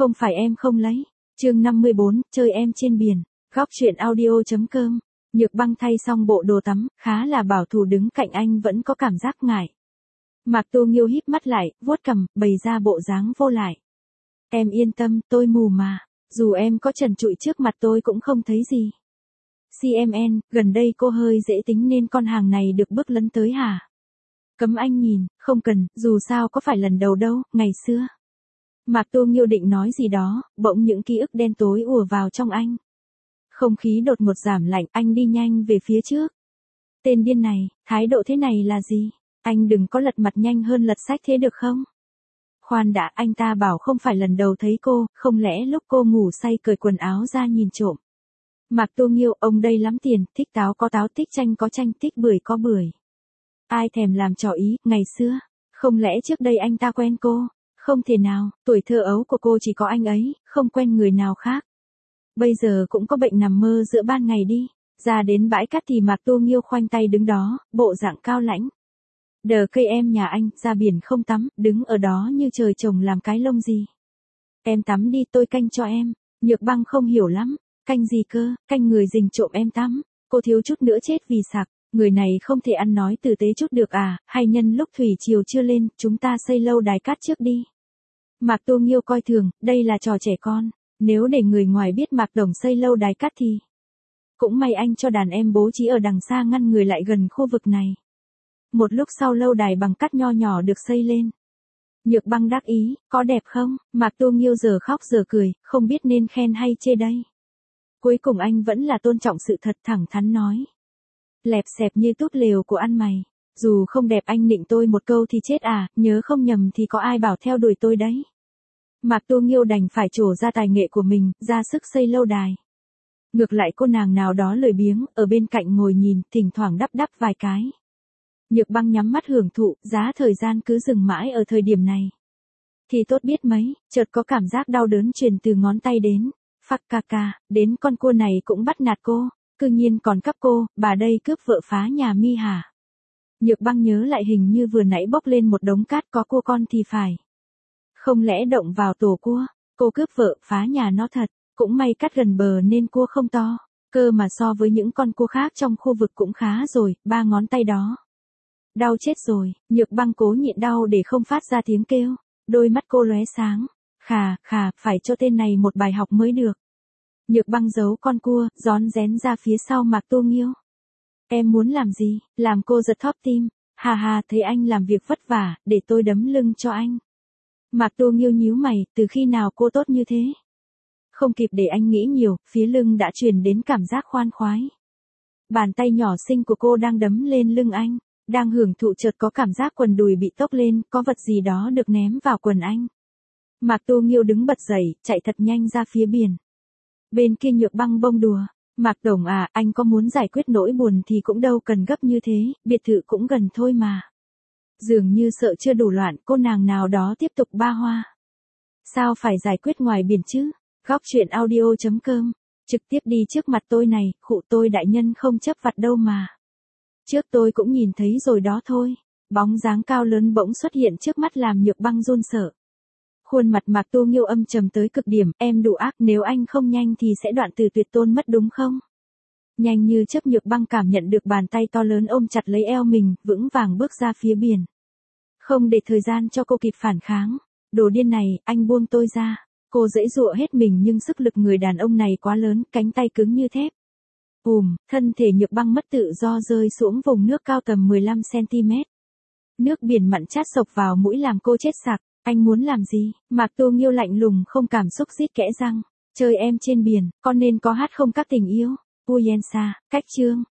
Không phải em không lấy. Chương 54, chơi em trên biển. Góc truyện audio.com. Nhược Băng thay xong bộ đồ tắm, khá là bảo thủ đứng cạnh anh vẫn có cảm giác ngại. Mạc Tô Nghiêu híp mắt lại, vuốt cằm, bày ra bộ dáng vô lại. Em yên tâm, tôi mù mà. Dù em có trần trụi trước mặt tôi cũng không thấy gì. CMN, gần đây cô hơi dễ tính nên con hàng này được bước lấn tới hả? Cấm anh nhìn, không cần, dù sao có phải lần đầu đâu, ngày xưa. Mạc Tô Nghiêu định nói gì đó, bỗng những ký ức đen tối ùa vào trong anh. Không khí đột ngột giảm lạnh, anh đi nhanh về phía trước. Tên điên này, thái độ thế này là gì? Anh đừng có lật mặt nhanh hơn lật sách thế được không? Khoan đã, anh ta bảo không phải lần đầu thấy cô, không lẽ lúc cô ngủ say cởi quần áo ra nhìn trộm. Mạc Tô Nghiêu, ông đây lắm tiền, thích táo có táo, thích chanh có chanh, thích bưởi có bưởi. Ai thèm làm trò ý, ngày xưa, không lẽ trước đây anh ta quen cô? Không thể nào, tuổi thơ ấu của cô chỉ có anh ấy, không quen người nào khác. Bây giờ cũng có bệnh nằm mơ giữa ban ngày đi. Ra đến bãi cát thì Mạc Tô Nghiêu khoanh tay đứng đó, bộ dạng cao lãnh. Đờ cây em nhà anh, ra biển không tắm, đứng ở đó như trời trồng làm cái lông gì. Em tắm đi, tôi canh cho em. Nhược Băng không hiểu lắm. Canh gì cơ, canh người rình trộm em tắm. Cô thiếu chút nữa chết vì sặc. Người này không thể ăn nói tử tế chút được à, hay nhân lúc thủy triều chưa lên, chúng ta xây lâu đài cát trước đi. Mạc Tô Nghiêu coi thường, đây là trò trẻ con. Nếu để người ngoài biết Mạc Tổng xây lâu đài cát thì... Cũng may anh cho đàn em bố trí ở đằng xa ngăn người lại gần khu vực này. Một lúc sau lâu đài bằng cát nho nhỏ được xây lên. Nhược Băng đắc ý, có đẹp không? Mạc Tô Nghiêu giờ khóc giờ cười, không biết nên khen hay chê đây. Cuối cùng anh vẫn là tôn trọng sự thật, thẳng thắn nói. Lẹp xẹp như túp lều của ăn mày. Dù không đẹp anh nịnh tôi một câu thì chết à, nhớ không nhầm thì có ai bảo theo đuổi tôi đấy. Mạc Tô Nghiêu đành phải trổ ra tài nghệ của mình, ra sức xây lâu đài. Ngược lại cô nàng nào đó lười biếng, ở bên cạnh ngồi nhìn, thỉnh thoảng đắp đắp vài cái. Nhược Băng nhắm mắt hưởng thụ, giá thời gian cứ dừng mãi ở thời điểm này. Thì tốt biết mấy, chợt có cảm giác đau đớn truyền từ ngón tay đến. Phắc ca ca, đến con cua này cũng bắt nạt cô, cư nhiên còn cắp cô, bà đây cướp vợ phá nhà mi hả? Nhược Băng nhớ lại hình như vừa nãy bốc lên một đống cát có cua con thì phải. Không lẽ động vào tổ cua, cô cướp vợ phá nhà nó thật, cũng may cát gần bờ nên cua không to, cơ mà so với những con cua khác trong khu vực cũng khá rồi, 3 ngón tay đó. Đau chết rồi, Nhược Băng cố nhịn đau để không phát ra tiếng kêu, đôi mắt cô lóe sáng, khà, phải cho tên này một bài học mới được. Nhược Băng giấu con cua, rón rén ra phía sau Mạc Tô Nghiêu. Em muốn làm gì? Làm cô giật thóp tim. Hà, thấy anh làm việc vất vả, để tôi đấm lưng cho anh. Mạc Tô Nghiêu nhíu mày, từ khi nào cô tốt như thế? Không kịp để anh nghĩ nhiều, phía lưng đã truyền đến cảm giác khoan khoái. Bàn tay nhỏ xinh của cô đang đấm lên lưng anh, đang hưởng thụ chợt có cảm giác quần đùi bị tốc lên, có vật gì đó được ném vào quần anh. Mạc Tô Nghiêu đứng bật dậy, chạy thật nhanh ra phía biển. Bên kia Nhược Băng bông đùa. Mạc Tổng à, anh có muốn giải quyết nỗi buồn thì cũng đâu cần gấp như thế, biệt thự cũng gần thôi mà. Dường như sợ chưa đủ loạn, cô nàng nào đó tiếp tục ba hoa. Sao phải giải quyết ngoài biển chứ? Góc truyện audio.com. Trực tiếp đi trước mặt tôi này, khụ tôi đại nhân không chấp vặt đâu mà. Trước tôi cũng nhìn thấy rồi đó thôi. Bóng dáng cao lớn bỗng xuất hiện trước mắt làm Nhược Băng run sợ. Khuôn mặt Mạc Tô Nghiêu âm trầm tới cực điểm, em đủ ác, nếu anh không nhanh thì sẽ đoạn từ tuyệt tôn mất đúng không? Nhanh như chớp Nhược Băng cảm nhận được bàn tay to lớn ôm chặt lấy eo mình, vững vàng bước ra phía biển. Không để thời gian cho cô kịp phản kháng. Đồ điên này, anh buông tôi ra. Cô giãy giụa hết mình nhưng sức lực người đàn ông này quá lớn, cánh tay cứng như thép. Thân thể Nhược Băng mất tự do rơi xuống vùng nước cao tầm 15 cm. Nước biển mặn chát sộc vào mũi làm cô chết sặc. Anh muốn làm gì? Mạc Tô Nghiêu lạnh lùng không cảm xúc rít kẽ răng. Chơi em trên biển, con nên có hát không các tình yêu. Uyensa, cách chương.